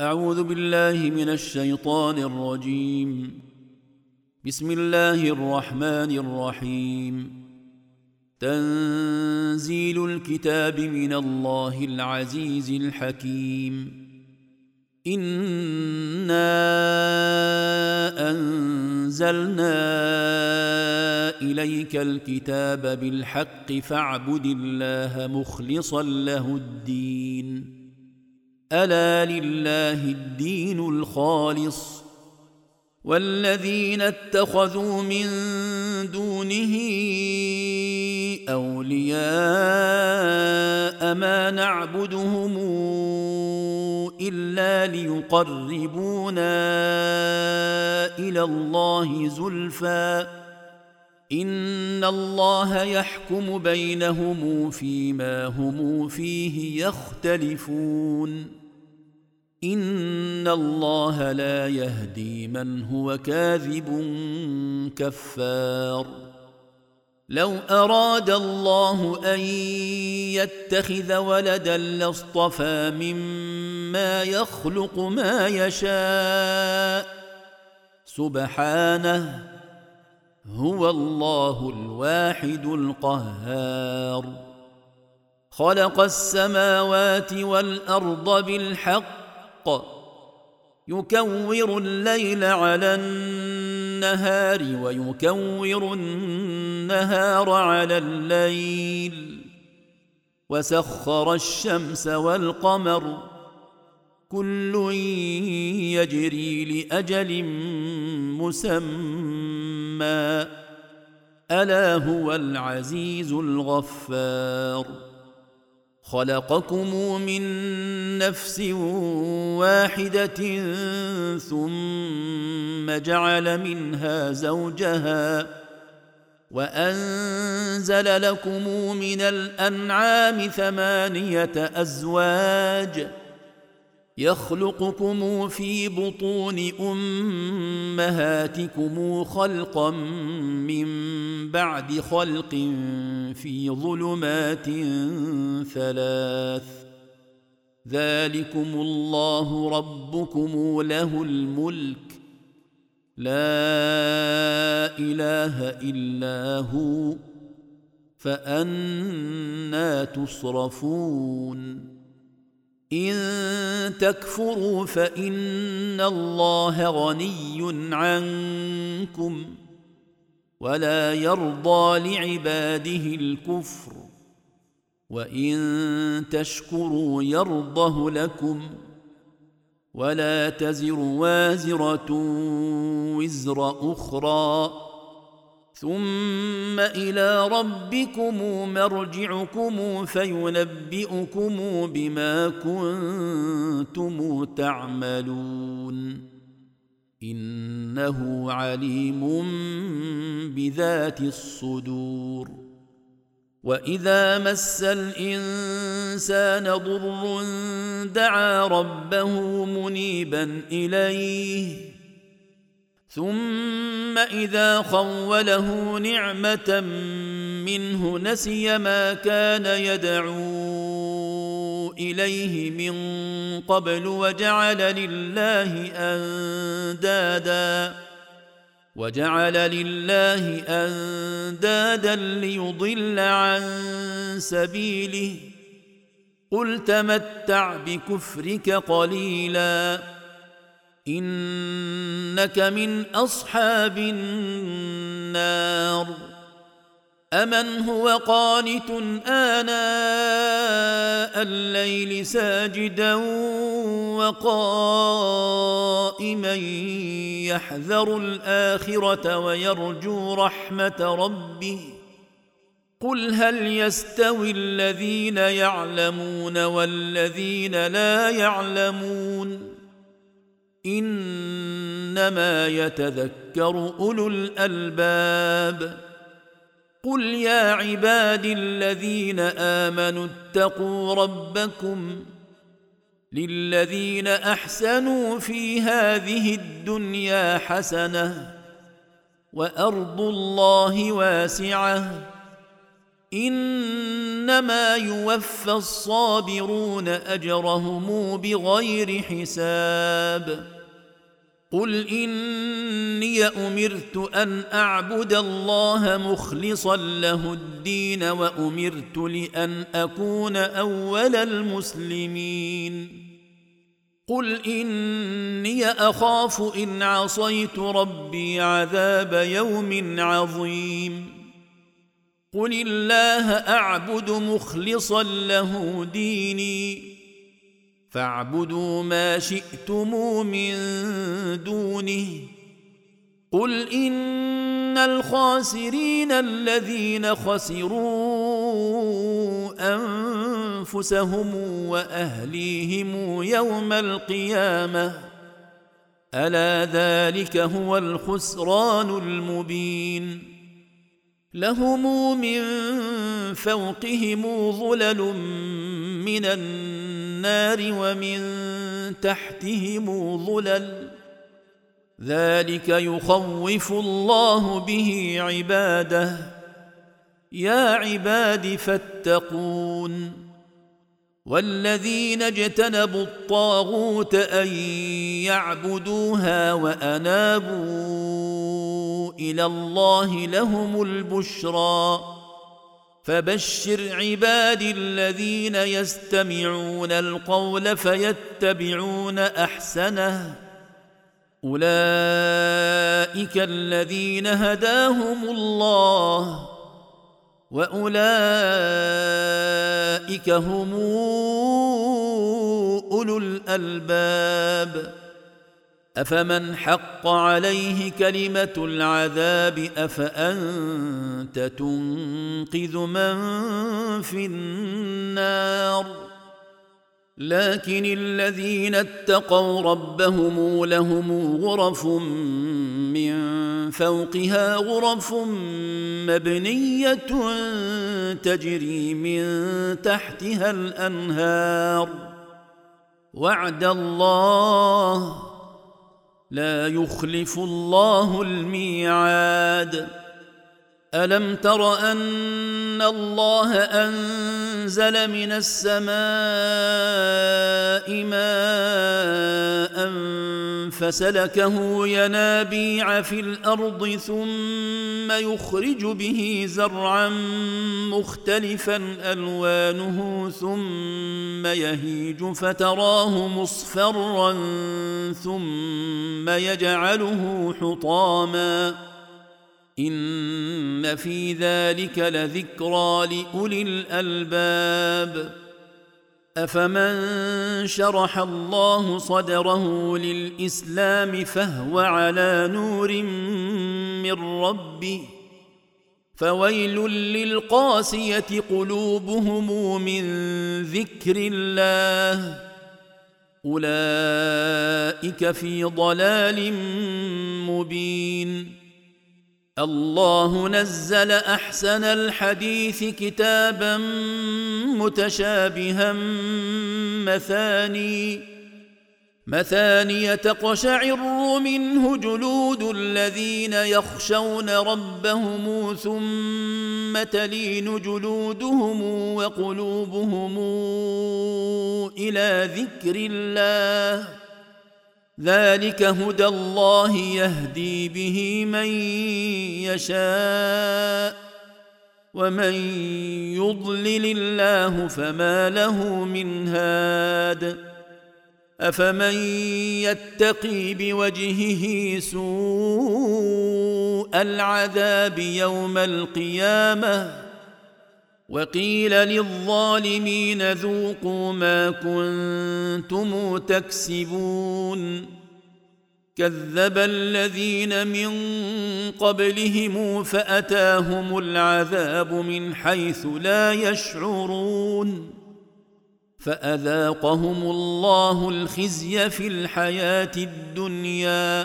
أعوذ بالله من الشيطان الرجيم. بسم الله الرحمن الرحيم. تنزيل الكتاب من الله العزيز الحكيم. إنا أنزلنا إليك الكتاب بالحق فاعبد الله مخلصا له الدين. ألا لله الدين الخالص والذين اتخذوا من دونه أولياء ما نعبدهم إلا ليقربونا إلى الله زلفى إن الله يحكم بينهم فيما هم فيه يختلفون. إن الله لا يهدي من هو كاذب كفار. لو أراد الله أن يتخذ ولدا لاصطفى مما يخلق ما يشاء سبحانه هو الله الواحد القهار. خلق السماوات والأرض بالحق يكور الليل على النهار ويكور النهار على الليل وسخر الشمس والقمر كل يجري لأجل مسمى ألا هو العزيز الغفار. خلقكم من نفس واحدة ثم جعل منها زوجها وأنزل لكم من الأنعام 8 أزواج يخلقكم في بطون أمهاتكم خلقا من بعد خلق في ظلمات 3 ذلكم الله ربكم له الملك لا إله إلا هو فأنى تصرفون. إن تكفروا فإن الله غني عنكم ولا يرضى لعباده الكفر وإن تشكروا يرضه لكم ولا تزر وازرة وزر أخرى ثم إلى ربكم مرجعكم فينبئكم بما كنتم تعملون إنه عليم بذات الصدور. وإذا مس الإنسان ضر دعا ربه منيبا إليه ثم إذا خوله نعمة منه نسي ما كان يدعو إليه من قبل وجعل لله أندادا ليضل عن سبيله قل تمتع بكفرك قليلا إنك من أصحاب النار. أمن هو قانت آناء الليل ساجدا وقائما يحذر الآخرة ويرجو رحمة ربه قل هل يستوي الذين يعلمون والذين لا يعلمون إنما يتذكر أولو الألباب. قل يا عبادي الذين آمنوا اتقوا ربكم للذين أحسنوا في هذه الدنيا حسنة وأرض الله واسعة إنما يوفى الصابرون أجرهم بغير حساب قل إني أمرت أن أعبد الله مخلصا له الدين وأمرت لأن أكون أول المسلمين قل إني أخاف إن عصيت ربي عذاب يوم عظيم قل الله أعبد مخلصا له ديني فاعبدوا ما شئتم من دونه قل إن الخاسرين الذين خسروا أنفسهم وأهليهم يوم القيامة ألا ذلك هو الخسران المبين لهم من فوقهم ظلل من النار ومن تحتهم ظلل ذلك يخوف الله به عباده يا عباد فاتقون والذين اجتنبوا الطاغوت أن يعبدوها وأنابوا إلى الله لهم البشرى فبشر عبادي الذين يستمعون القول فيتبعون أحسنه أولئك الذين هداهم الله وأولئك هم أولو الألباب أفمن حق عليه كلمة العذاب أفأنت تنقذ من في النار لكن الذين اتقوا ربهم لهم غرف من فوقها غرف مبنية تجري من تحتها الأنهار وعد الله لا يخلف الله الميعاد ألم تر أن الله أنزل من السماء ماء فسلكه ينابيع في الأرض ثم يخرج به زرعا مختلفا ألوانه ثم يهيج فتراه مصفرا ثم يجعله حطاما إن في ذلك لذكرى لأولي الألباب أفمن شرح الله صدره للإسلام فهو على نور من ربه فويل للقاسية قلوبهم من ذكر الله أولئك في ضلال مبين الله نزل أحسن الحديث كتابا متشابها مثاني تقشعر منه جلود الذين يخشون ربهم ثم تلين جلودهم وقلوبهم إلى ذكر الله ذلك هدى الله يهدي به من يشاء ومن يضلل الله فما له من هاد أفمن يتقي بوجهه سوء العذاب يوم القيامة وقيل للظالمين ذوقوا ما كنتم تكسبون كذب الذين من قبلهم فأتاهم العذاب من حيث لا يشعرون فأذاقهم الله الخزي في الحياة الدنيا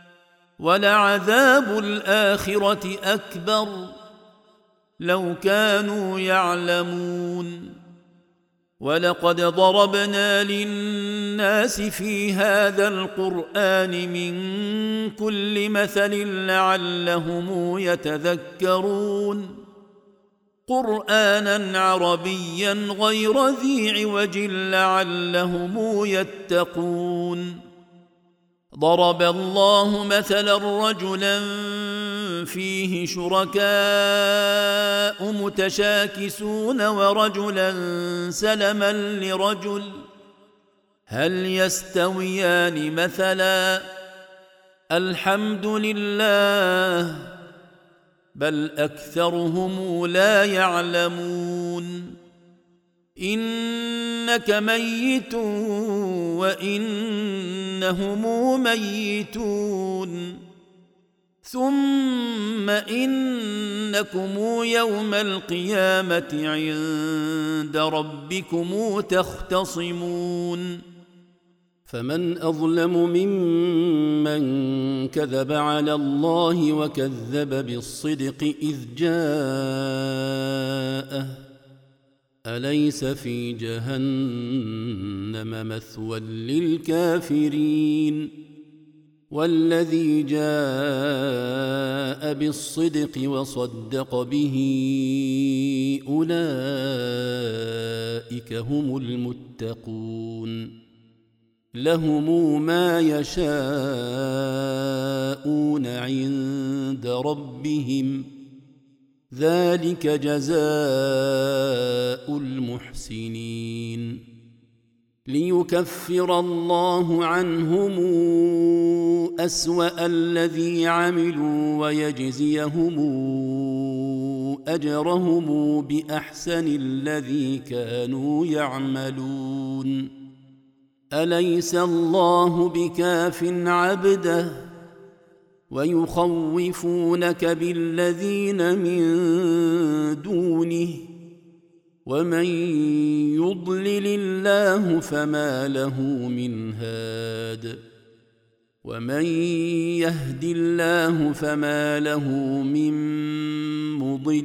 ولعذاب الآخرة أكبر لو كانوا يعلمون ولقد ضربنا للناس في هذا القرآن من كل مثل لعلهم يتذكرون قرآنا عربيا غير ذي عوج لعلهم يتقون. ضرب الله مثلا رجلا فيه شركاء متشاكسون ورجلا سلما لرجل هل يستويان مثلا الحمد لله بل أكثرهم لا يعلمون. إنك ميت وإنهم ميتون ثم إنكم يوم القيامة عند ربكم تختصمون. فمن أظلم ممن كذب على الله وكذب بالصدق إذ جاءه أليس في جهنم مثوى للكافرين. والذي جاء بالصدق وصدق به أولئك هم المتقون. لهم ما يشاءون عند ربهم ذلك جزاء المحسنين. ليكفر الله عنهم أسوأ الذي عملوا ويجزيهم أجرهم بأحسن الذي كانوا يعملون. أليس الله بكاف عبده ويخوفونك بالذين من دونه ومن يضلل الله فما له من هاد ومن يهد الله فما له من مضل.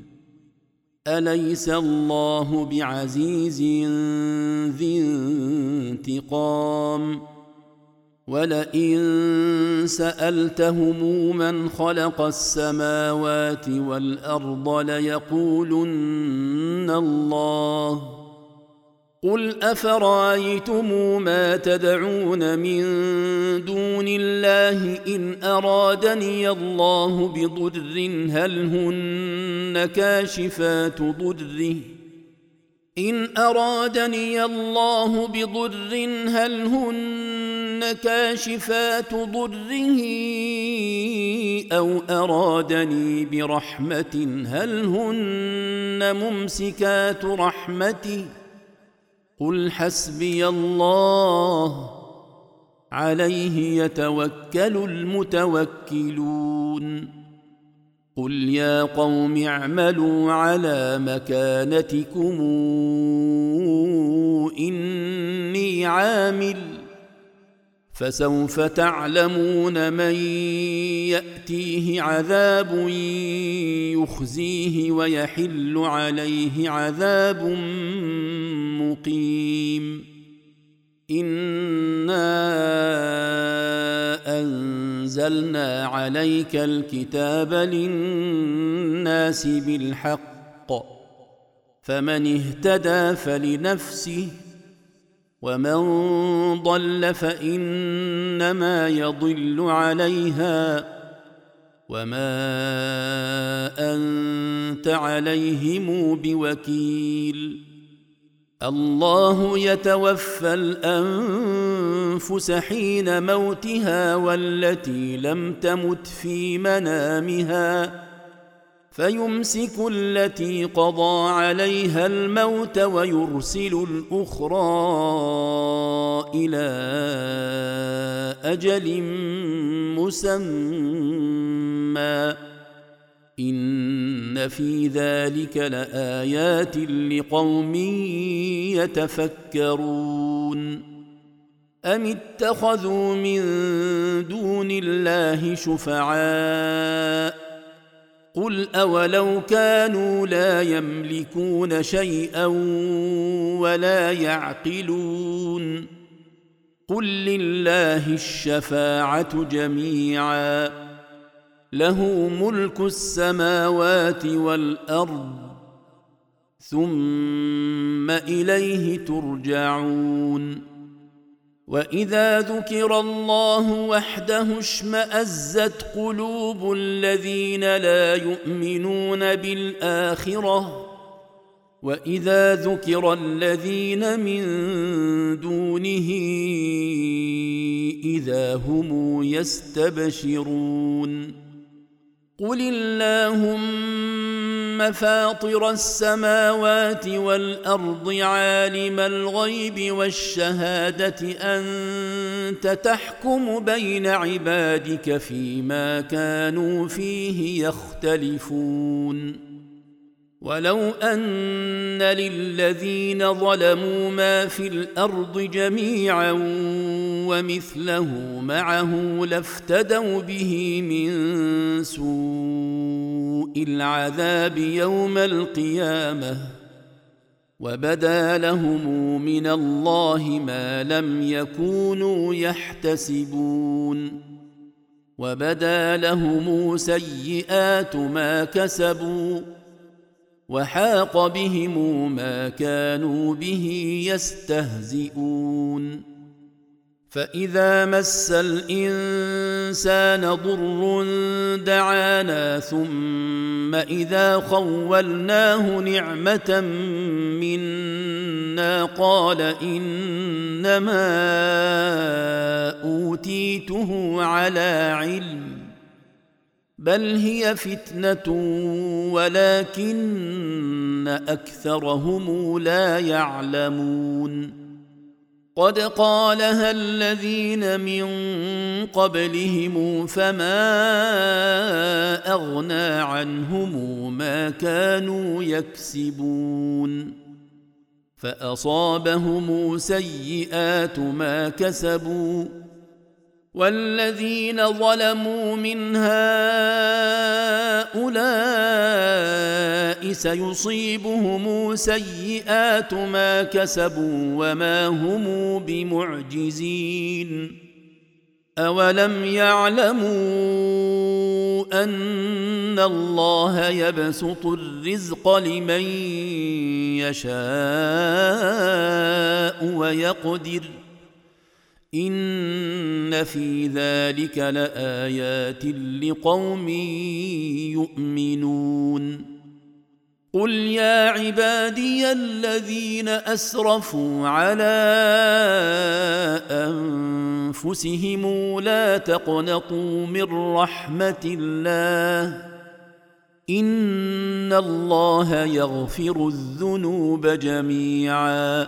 أليس الله بعزيز ذي انتقام. ولئن سألتهم من خلق السماوات والأرض ليقولن الله. قل أفرأيتم ما تدعون من دون الله إن أرادني الله بضر هل هن كاشفات ضره إن أرادني الله بضر هل هن كاشفات ضره أو أرادني برحمة هل هن ممسكات رحمته قل حسبي الله عليه يتوكل المتوكلون. قل يا قوم اعملوا على مكانتكم إني عامل فسوف تعلمون من يأتيه عذاب يخزيه ويحل عليه عذاب مقيم. إنا أنزلنا عليك الكتاب للناس بالحق فمن اهتدى فلنفسه ومن ضل فإنما يضل عليها وما أنت عليهم بوكيل. الله يتوفى الأنفس حين موتها والتي لم تمت في منامها فيمسك التي قضى عليها الموت ويرسل الأخرى إلى أجل مسمى إن في ذلك لآيات لقوم يتفكرون. أم اتخذوا من دون الله شفعاء قل أولو كانوا لا يملكون شيئا ولا يعقلون. قل لله الشفاعة جميعا له ملك السماوات والأرض ثم إليه ترجعون وإذا ذكر الله وحده اشمأزت قلوب الذين لا يؤمنون بالآخرة وإذا ذكر الذين من دونه إذا هم يستبشرون قل اللهم فاطر السماوات والأرض عالم الغيب والشهادة أنت تحكم بين عبادك فيما كانوا فيه يختلفون ولو أن للذين ظلموا ما في الأرض جميعا ومثله معه لافتدوا به من سوء العذاب يوم القيامة وبدا لهم من الله ما لم يكونوا يحتسبون وبدا لهم سيئات ما كسبوا وحاق بهم ما كانوا به يستهزئون فإذا مس الإنسان ضر دعانا ثم إذا خولناه نعمة منا قال إنما أوتيته على علم بل هي فتنة ولكن أكثرهم لا يعلمون قد قالها الذين من قبلهم فما أغنى عنهم ما كانوا يكسبون فأصابهم سيئات ما كسبوا والذين ظلموا من هؤلاء سيصيبهم سيئات ما كسبوا وما هم بمعجزين أولم يعلموا أن الله يبسط الرزق لمن يشاء ويقدر إن في ذلك لآيات لقوم يؤمنون قل يا عبادي الذين أسرفوا على أنفسهم لا تقنطوا من رحمة الله إن الله يغفر الذنوب جميعا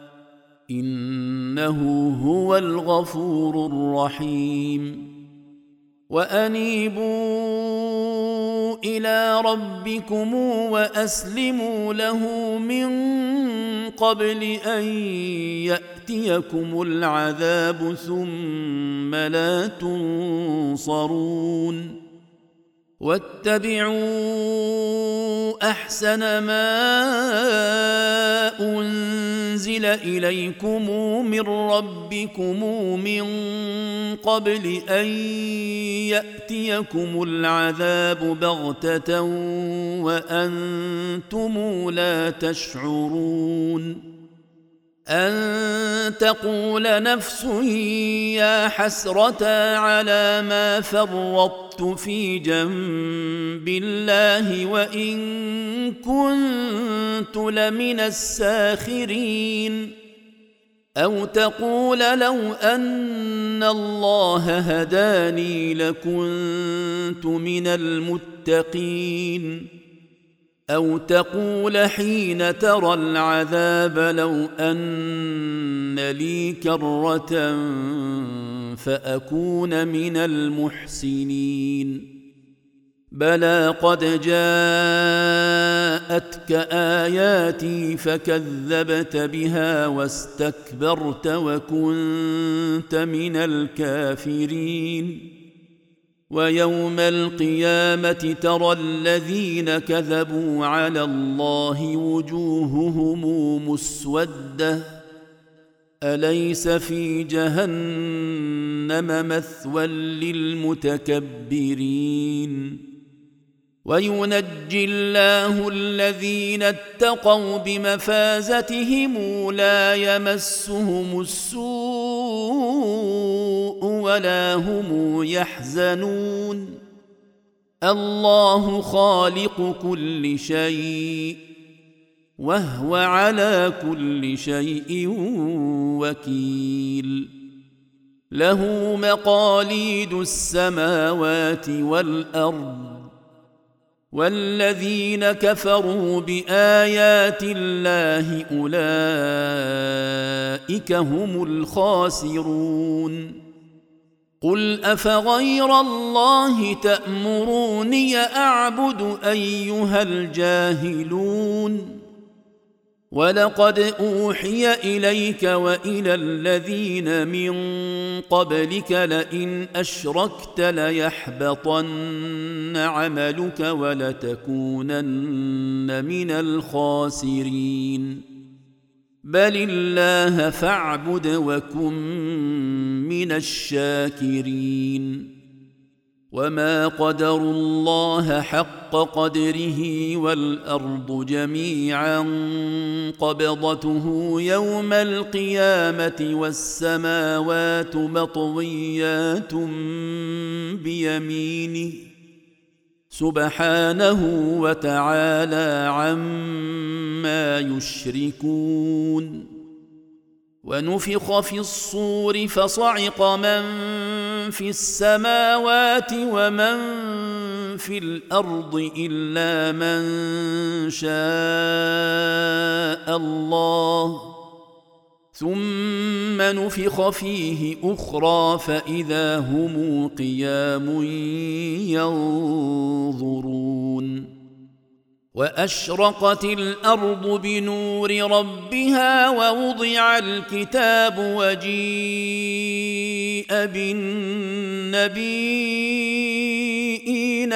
إنه هو الغفور الرحيم وأنيبوا إلى ربكم وأسلموا له من قبل أن يأتيكم العذاب ثم لا تنصرون واتبعوا أحسن ما أنزل إليكم من ربكم من قبل أن يأتيكم العذاب بغتة وأنتم لا تشعرون أن تقول نفس يا حسرة على ما فرطت في جنب الله وإن كنت لمن الساخرين أو تقول لو أن الله هداني لكنت من المتقين أو تقول حين ترى العذاب لو أن لي كرة فأكون من المحسنين بلى قد جاءتك آياتي فكذبت بها واستكبرت وكنت من الكافرين ويوم القيامة ترى الذين كذبوا على الله وجوههم مسودة أليس في جهنم مثوى للمتكبرين وينجي الله الذين اتقوا بمفازتهم لا يمسهم السوء ولا هم يحزنون الله خالق كل شيء وهو على كل شيء وكيل له مقاليد السماوات والأرض والذين كفروا بآيات الله أولئك هم الخاسرون قل أفغير الله تأمروني أعبد أيها الجاهلون ولقد أوحي إليك وإلى الذين من قبلك لئن أشركت ليحبطن عملك ولتكونن من الخاسرين بل الله فاعبد وكن من الشاكرين وما قدروا الله حق قدره والأرض جميعا قبضته يوم القيامة والسماوات مطويات بيمينه سبحانه وتعالى عما يشركون ونفخ في الصور فصعق من في السماوات ومن في الأرض إلا من شاء الله ثم نفخ فيه أخرى فإذا هم قيام ينظرون وأشرقت الأرض بنور ربها ووضع الكتاب وجيء بالنبيين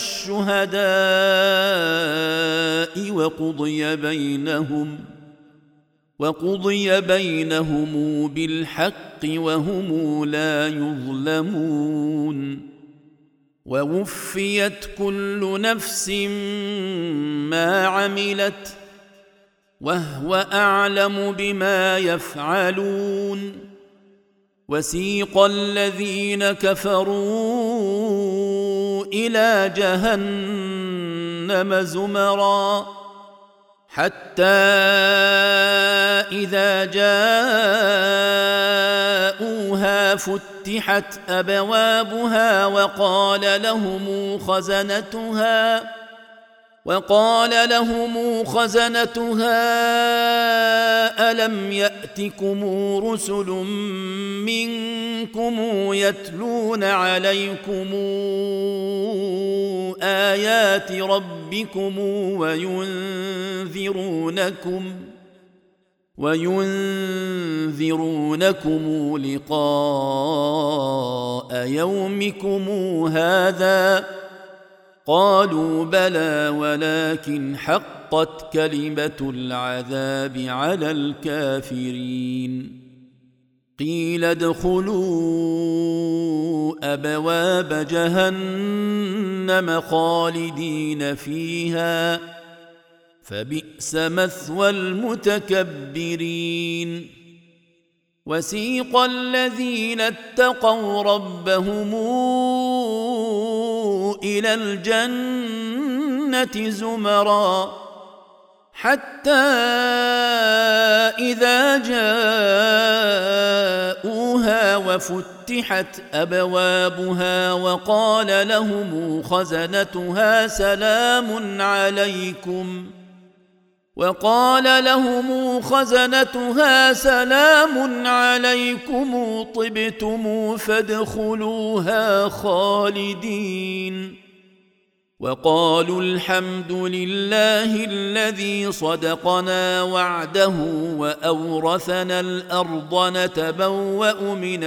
والشهداء وقضي بينهم بالحق وهم لا يظلمون ووفيت كل نفس ما عملت وهو أعلم بما يفعلون وسيق الذين كفروا إلى جهنم زمرا حتى إذا جاءوها فتحت أبوابها وقال لهم خزنتها ألم يأتكم رسل منكم يتلون عليكم آيات ربكم وينذرونكم لقاء يومكم هذا قالوا بلى ولكن حقت كلمة العذاب على الكافرين قيل ادخلوا أبواب جهنم خالدين فيها فبئس مثوى المتكبرين وسيق الذين اتقوا ربهم إلى الجنة زمرا حتى إذا جاءوها وفتحت أبوابها وقال لهم خزنتها سلام عليكم طبتم فادخلوها خالدين وقالوا الحمد لله الذي صدقنا وعده وأورثنا الأرض نتبوأ من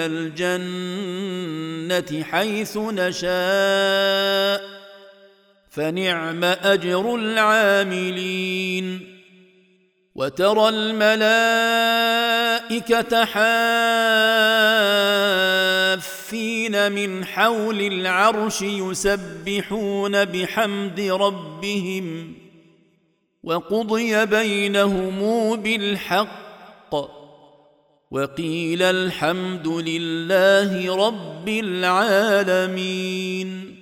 الجنة حيث نشاء فنعم أجر العاملين وترى الملائكة حافين المؤمنين من حول العرش يسبحون بحمد ربهم وقضي بينهم بالحق وقيل الحمد لله رب العالمين.